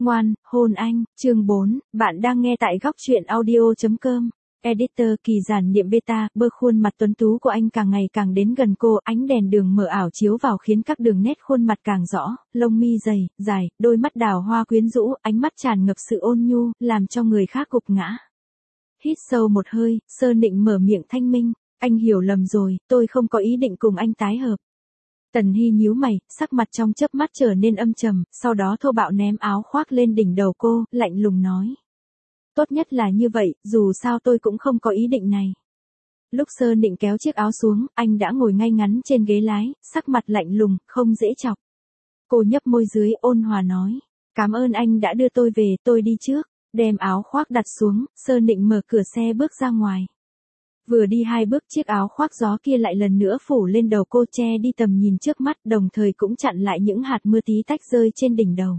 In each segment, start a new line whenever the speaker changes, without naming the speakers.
Ngoan, hôn anh, chương 4, bạn đang nghe tại góc truyện audio.com. Editor kỳ giản niệm beta, bơ khuôn mặt tuấn tú của anh càng ngày càng đến gần cô, ánh đèn đường mờ ảo chiếu vào khiến các đường nét khuôn mặt càng rõ, lông mi dày, dài, đôi mắt đào hoa quyến rũ, ánh mắt tràn ngập sự ôn nhu, làm cho người khác gục ngã. Hít sâu một hơi, Sơ Nịnh mở miệng thanh minh, anh hiểu lầm rồi, tôi không có ý định cùng anh tái hợp. Tần Hy nhíu mày, sắc mặt trong chớp mắt trở nên âm trầm, sau đó thô bạo ném áo khoác lên đỉnh đầu cô, lạnh lùng nói. Tốt nhất là như vậy, dù sao tôi cũng không có ý định này. Lúc Sơ Nịnh kéo chiếc áo xuống, anh đã ngồi ngay ngắn trên ghế lái, sắc mặt lạnh lùng, không dễ chọc. Cô nhấp môi dưới, ôn hòa nói. Cảm ơn anh đã đưa tôi về, tôi đi trước. Đem áo khoác đặt xuống, Sơ Nịnh mở cửa xe bước ra ngoài. Vừa đi 2 bước chiếc áo khoác gió kia lại lần nữa phủ lên đầu cô, che đi tầm nhìn trước mắt, đồng thời cũng chặn lại những hạt mưa tí tách rơi trên đỉnh đầu.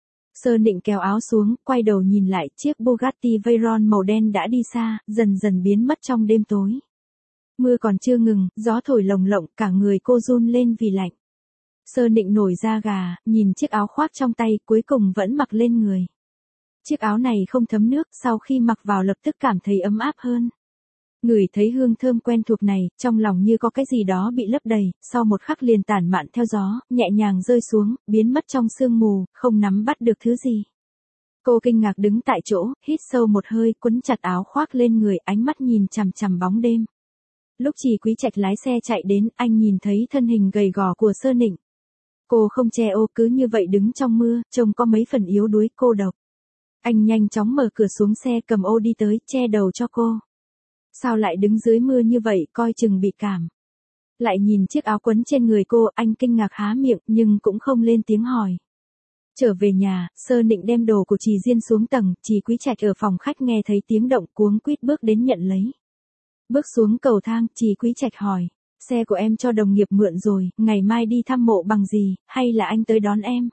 Sơ Nịnh kéo áo xuống, quay đầu nhìn lại, chiếc Bugatti Veyron màu đen đã đi xa, dần dần biến mất trong đêm tối. Mưa còn chưa ngừng, gió thổi lồng lộng, cả người cô run lên vì lạnh. Sơ Nịnh nổi da gà, nhìn chiếc áo khoác trong tay, cuối cùng vẫn mặc lên người. Chiếc áo này không thấm nước, sau khi mặc vào lập tức cảm thấy ấm áp hơn. Ngửi thấy hương thơm quen thuộc này, trong lòng như có cái gì đó bị lấp đầy, sau một khắc liền tản mạn theo gió, nhẹ nhàng rơi xuống, biến mất trong sương mù, không nắm bắt được thứ gì. Cô kinh ngạc đứng tại chỗ, hít sâu một hơi, quấn chặt áo khoác lên người, ánh mắt nhìn chằm chằm bóng đêm. Lúc Trì Quý Trạch lái xe chạy đến, anh nhìn thấy thân hình gầy gò của Sơ Nịnh. Cô không che ô, cứ như vậy đứng trong mưa, trông có mấy phần yếu đuối, cô độc. Anh nhanh chóng mở cửa xuống xe, cầm ô đi tới, che đầu cho cô. Sao lại đứng dưới mưa như vậy, coi chừng bị cảm. Lại nhìn chiếc áo quấn trên người cô, anh kinh ngạc há miệng, nhưng cũng không lên tiếng hỏi. Trở về nhà, Sơ Nịnh đem đồ của Trì Diên xuống tầng, Trì Quý Trạch ở phòng khách nghe thấy tiếng động, cuống quýt bước đến nhận lấy. Bước xuống cầu thang, Trì Quý Trạch hỏi, xe của em cho đồng nghiệp mượn rồi, ngày mai đi thăm mộ bằng gì, hay là anh tới đón em?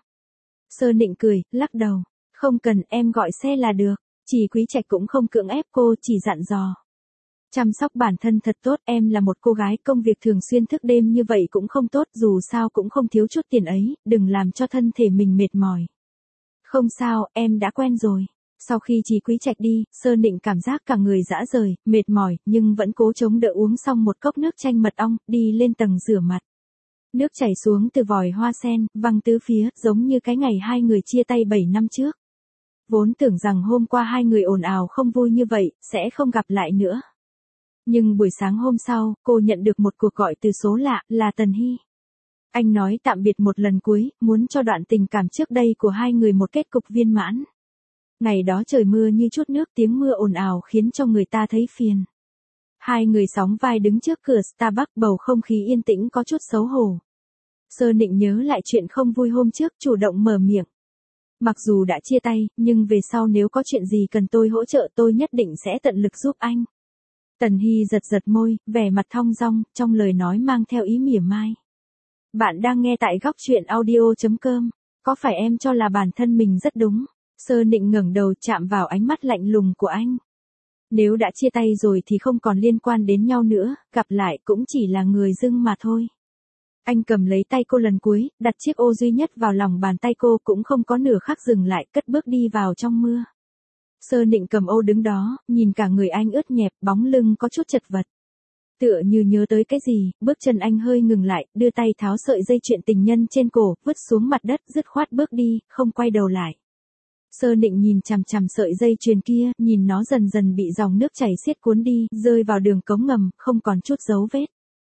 Sơ Nịnh cười, lắc đầu, không cần, em gọi xe là được. Trì Quý Trạch cũng không cưỡng ép cô, chỉ dặn dò. Chăm sóc bản thân thật tốt, em là một cô gái, công việc thường xuyên thức đêm như vậy cũng không tốt, dù sao cũng không thiếu chút tiền ấy, đừng làm cho thân thể mình mệt mỏi. Không sao, em đã quen rồi. Sau khi Trì Quý Trạch đi, Sơ Nịnh cảm giác cả người rã rời, mệt mỏi, nhưng vẫn cố chống đỡ uống xong một cốc nước chanh mật ong, đi lên tầng rửa mặt. Nước chảy xuống từ vòi hoa sen, văng tứ phía, giống như cái ngày hai người chia tay 7 năm trước. Vốn tưởng rằng hôm qua hai người ồn ào không vui như vậy, sẽ không gặp lại nữa. Nhưng buổi sáng hôm sau, cô nhận được một cuộc gọi từ số lạ, là Tần Hy. Anh nói tạm biệt một lần cuối, muốn cho đoạn tình cảm trước đây của hai người một kết cục viên mãn. Ngày đó trời mưa như chút nước, tiếng mưa ồn ào khiến cho người ta thấy phiền. Hai người sóng vai đứng trước cửa Starbucks, bầu không khí yên tĩnh có chút xấu hổ. Sơ Nịnh nhớ lại chuyện không vui hôm trước, chủ động mở miệng. Mặc dù đã chia tay, nhưng về sau nếu có chuyện gì cần tôi hỗ trợ, tôi nhất định sẽ tận lực giúp anh. Tần Hy giật giật môi, vẻ mặt thong dong, trong lời nói mang theo ý mỉa mai. Bạn đang nghe tại góc truyện audio.com. Có phải em cho là bản thân mình rất đúng? Sơ Nịnh ngẩng đầu, chạm vào ánh mắt lạnh lùng của anh. Nếu đã chia tay rồi thì không còn liên quan đến nhau nữa, gặp lại cũng chỉ là người dưng mà thôi. Anh cầm lấy tay cô lần cuối, đặt chiếc ô duy nhất vào lòng bàn tay cô, cũng không có nửa khắc dừng lại, cất bước đi vào trong mưa. Sơ Nịnh cầm ô đứng đó, nhìn cả người anh ướt nhẹp, bóng lưng có chút chật vật. Tựa như nhớ tới cái gì, bước chân anh hơi ngừng lại, đưa tay tháo sợi dây chuyền tình nhân trên cổ, vứt xuống mặt đất, dứt khoát bước đi, không quay đầu lại. Sơ Nịnh nhìn chằm chằm sợi dây chuyền kia, nhìn nó dần dần bị dòng nước chảy xiết cuốn đi, rơi vào đường cống ngầm, không còn chút dấu vết.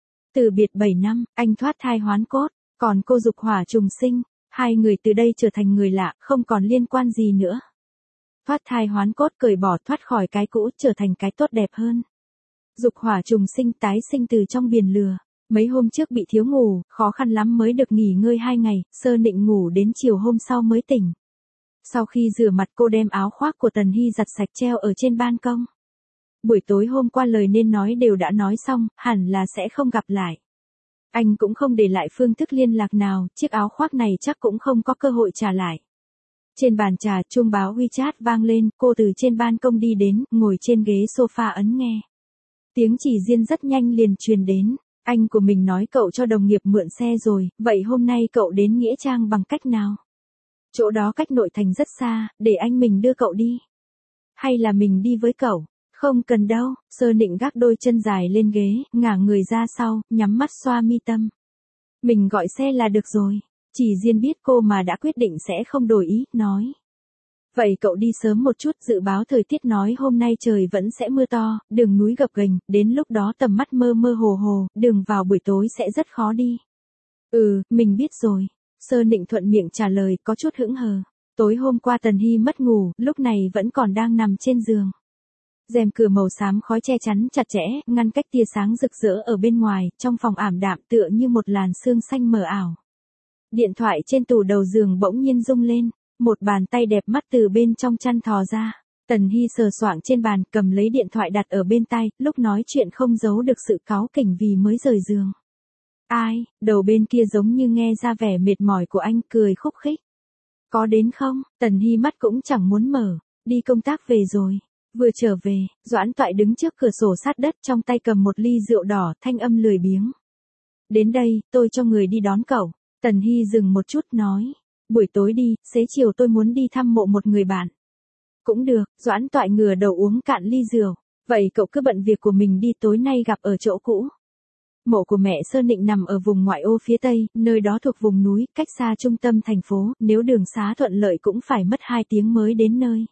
Từ biệt 7 năm, anh thoát thai hoán cốt, còn cô dục hỏa trùng sinh, hai người từ đây trở thành người lạ, không còn liên quan gì nữa. Thoát thai hoán cốt, cởi bỏ, thoát khỏi cái cũ, trở thành cái tốt đẹp hơn. Dục hỏa trùng sinh, tái sinh từ trong biển lửa. Mấy hôm trước bị thiếu ngủ, khó khăn lắm mới được nghỉ ngơi 2 ngày, Sơ Nịnh ngủ đến chiều hôm sau mới tỉnh. Sau khi rửa mặt, cô đem áo khoác của Tần Hy giặt sạch treo ở trên ban công. Buổi tối hôm qua lời nên nói đều đã nói xong, hẳn là sẽ không gặp lại. Anh cũng không để lại phương thức liên lạc nào, chiếc áo khoác này chắc cũng không có cơ hội trả lại. Trên bàn trà, chuông báo WeChat vang lên, cô từ trên ban công đi đến, ngồi trên ghế sofa ấn nghe. Tiếng Trì Diên rất nhanh liền truyền đến, anh của mình nói cậu cho đồng nghiệp mượn xe rồi, vậy hôm nay cậu đến Nghĩa Trang bằng cách nào? Chỗ đó cách nội thành rất xa, để anh mình đưa cậu đi. Hay là mình đi với cậu? Không cần đâu, Sơ Nịnh gác đôi chân dài lên ghế, ngả người ra sau, nhắm mắt xoa mi tâm. Mình gọi xe là được rồi. Chỉ Diên biết cô mà đã quyết định sẽ không đổi ý, nói. Vậy cậu đi sớm một chút, dự báo thời tiết nói hôm nay trời vẫn sẽ mưa to, đường núi gập ghềnh, đến lúc đó tầm mắt mơ mơ hồ hồ, đường vào buổi tối sẽ rất khó đi. Ừ, mình biết rồi. Sơ Nịnh thuận miệng trả lời có chút hững hờ. Tối hôm qua Tần Hy mất ngủ, lúc này vẫn còn đang nằm trên giường. Rèm cửa màu xám khói che chắn chặt chẽ, ngăn cách tia sáng rực rỡ ở bên ngoài, trong phòng ảm đạm tựa như một làn sương xanh mờ ảo. Điện thoại trên tủ đầu giường bỗng nhiên rung lên, một bàn tay đẹp mắt từ bên trong chăn thò ra. Tần Hy sờ soạng trên bàn, cầm lấy điện thoại đặt ở bên tai, lúc nói chuyện không giấu được sự cáu kỉnh vì mới rời giường. Ai, đầu bên kia giống như nghe ra vẻ mệt mỏi của anh, cười khúc khích. Có đến không? Tần Hy mắt cũng chẳng muốn mở, đi công tác về rồi. Vừa trở về, Doãn Toại đứng trước cửa sổ sát đất trong tay cầm một ly rượu đỏ, thanh âm lười biếng. Đến đây, tôi cho người đi đón cậu. Tần Hy dừng một chút nói. Buổi tối đi, xế chiều tôi muốn đi thăm mộ một người bạn. Cũng được, Doãn Toại ngửa đầu uống cạn ly rượu. Vậy cậu cứ bận việc của mình đi, tối nay gặp ở chỗ cũ. Mộ của mẹ Sơ Nịnh nằm ở vùng ngoại ô phía tây, nơi đó thuộc vùng núi, cách xa trung tâm thành phố, nếu đường xá thuận lợi cũng phải mất 2 tiếng mới đến nơi.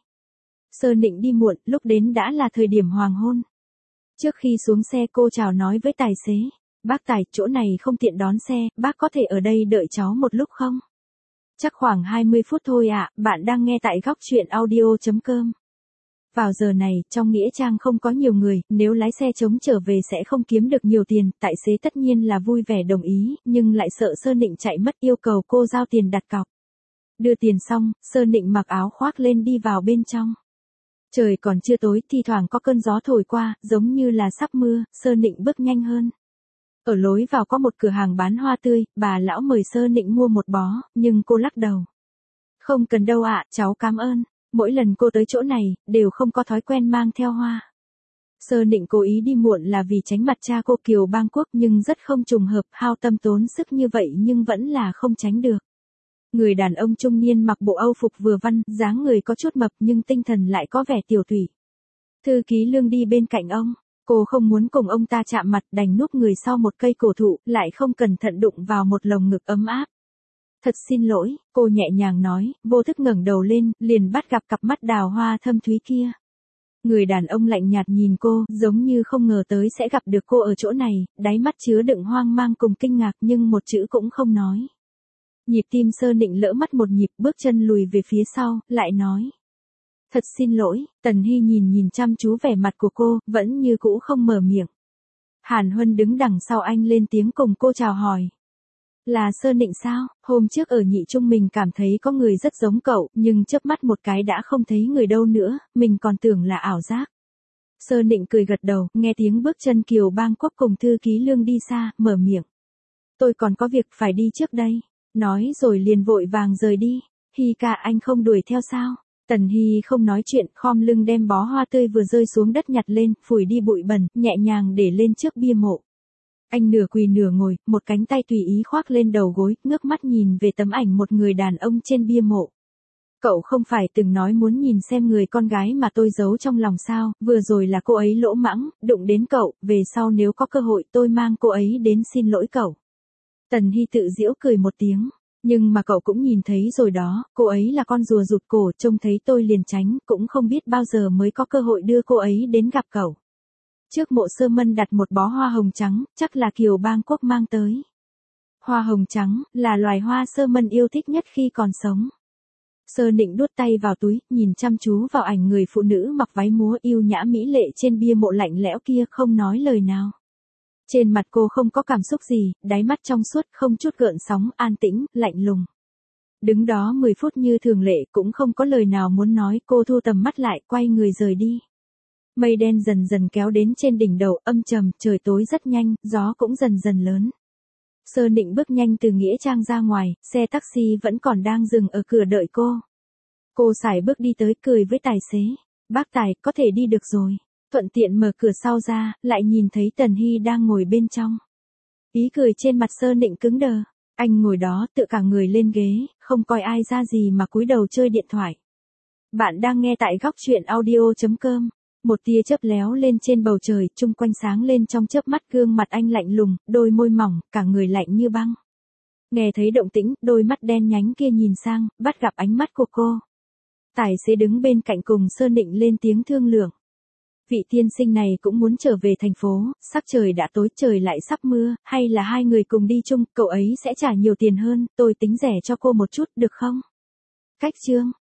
Sơ Nịnh đi muộn, lúc đến đã là thời điểm hoàng hôn. Trước khi xuống xe cô chào nói với tài xế. Bác Tài, chỗ này không tiện đón xe, bác có thể ở đây đợi cháu một lúc không? Chắc khoảng 20 phút thôi ạ, bạn đang nghe tại góc truyện audio.com. Vào giờ này, trong nghĩa trang không có nhiều người, nếu lái xe trống trở về sẽ không kiếm được nhiều tiền, tài xế tất nhiên là vui vẻ đồng ý, nhưng lại sợ Sơ Nịnh chạy mất, yêu cầu cô giao tiền đặt cọc. Đưa tiền xong, Sơ Nịnh mặc áo khoác lên đi vào bên trong. Trời còn chưa tối, thi thoảng có cơn gió thổi qua, giống như là sắp mưa, Sơ Nịnh bước nhanh hơn. Ở lối vào có một cửa hàng bán hoa tươi, bà lão mời Sơ Nịnh mua một bó, nhưng cô lắc đầu. Không cần đâu ạ, cháu cảm ơn. Mỗi lần cô tới chỗ này, đều không có thói quen mang theo hoa. Sơ Nịnh cố ý đi muộn là vì tránh mặt cha cô Kiều Bang Quốc, nhưng rất không trùng hợp, hao tâm tốn sức như vậy nhưng vẫn là không tránh được. Người đàn ông trung niên mặc bộ Âu phục vừa văn, dáng người có chút mập nhưng tinh thần lại có vẻ tiểu thủy. Thư ký Lương đi bên cạnh ông. Cô không muốn cùng ông ta chạm mặt, đành núp người sau một cây cổ thụ, lại không cẩn thận đụng vào một lồng ngực ấm áp. Thật xin lỗi, cô nhẹ nhàng nói, vô thức ngẩng đầu lên, liền bắt gặp cặp mắt đào hoa thâm thúy kia. Người đàn ông lạnh nhạt nhìn cô, giống như không ngờ tới sẽ gặp được cô ở chỗ này, đáy mắt chứa đựng hoang mang cùng kinh ngạc nhưng một chữ cũng không nói. Nhịp tim Sơ Nịnh lỡ mất một nhịp, bước chân lùi về phía sau, lại nói. Thật xin lỗi, Tần Hy nhìn chăm chú vẻ mặt của cô, vẫn như cũ không mở miệng. Hàn Huân đứng đằng sau anh lên tiếng cùng cô chào hỏi. Là Sơ Nịnh sao? Hôm trước ở Nhị Trung mình cảm thấy có người rất giống cậu, nhưng chớp mắt một cái đã không thấy người đâu nữa, mình còn tưởng là ảo giác. Sơ Nịnh cười gật đầu, nghe tiếng bước chân Kiều Bang Quốc cùng thư ký Lương đi xa, mở miệng. Tôi còn có việc phải đi trước đây. Nói rồi liền vội vàng rời đi. Hy ca, anh không đuổi theo sao? Tần Hy không nói chuyện, khom lưng đem bó hoa tươi vừa rơi xuống đất nhặt lên, phủi đi bụi bẩn, nhẹ nhàng để lên trước bia mộ. Anh nửa quỳ nửa ngồi, một cánh tay tùy ý khoác lên đầu gối, ngước mắt nhìn về tấm ảnh một người đàn ông trên bia mộ. Cậu không phải từng nói muốn nhìn xem người con gái mà tôi giấu trong lòng sao, vừa rồi là cô ấy lỗ mãng, đụng đến cậu, về sau nếu có cơ hội tôi mang cô ấy đến xin lỗi cậu. Tần Hy tự giễu cười một tiếng. Nhưng mà cậu cũng nhìn thấy rồi đó, cô ấy là con rùa rụt cổ, trông thấy tôi liền tránh, cũng không biết bao giờ mới có cơ hội đưa cô ấy đến gặp cậu. Trước mộ Sơ Mân đặt một bó hoa hồng trắng, chắc là Kiều Bang Quốc mang tới. Hoa hồng trắng, là loài hoa Sơ Mân yêu thích nhất khi còn sống. Sơ Nịnh đút tay vào túi, nhìn chăm chú vào ảnh người phụ nữ mặc váy múa yêu nhã mỹ lệ trên bia mộ lạnh lẽo kia, không nói lời nào. Trên mặt cô không có cảm xúc gì, đáy mắt trong suốt, không chút gợn sóng, an tĩnh, lạnh lùng. Đứng đó 10 phút như thường lệ, cũng không có lời nào muốn nói, cô thu tầm mắt lại, quay người rời đi. Mây đen dần dần kéo đến trên đỉnh đầu, âm trầm, trời tối rất nhanh, gió cũng dần dần lớn. Sơ Nịnh bước nhanh từ nghĩa trang ra ngoài, xe taxi vẫn còn đang dừng ở cửa đợi cô. Cô sải bước đi tới, cười với tài xế. Bác Tài, có thể đi được rồi. Thuận tiện mở cửa sau ra, lại nhìn thấy Tần Hy đang ngồi bên trong. Ý cười trên mặt Sơ Nịnh cứng đờ. Anh ngồi đó tựa cả người lên ghế, không coi ai ra gì mà cúi đầu chơi điện thoại. Bạn đang nghe tại góc chuyện audio.com. Một tia chớp léo lên trên bầu trời, chung quanh sáng lên trong chớp mắt, gương mặt anh lạnh lùng, đôi môi mỏng, cả người lạnh như băng. Nghe thấy động tĩnh, đôi mắt đen nhánh kia nhìn sang, bắt gặp ánh mắt của cô. Tài xế đứng bên cạnh cùng Sơn Định lên tiếng thương lượng. Vị tiên sinh này cũng muốn trở về thành phố, sắc trời đã tối, trời lại sắp mưa, hay là hai người cùng đi chung, cậu ấy sẽ trả nhiều tiền hơn, tôi tính rẻ cho cô một chút, được không? Cách chương.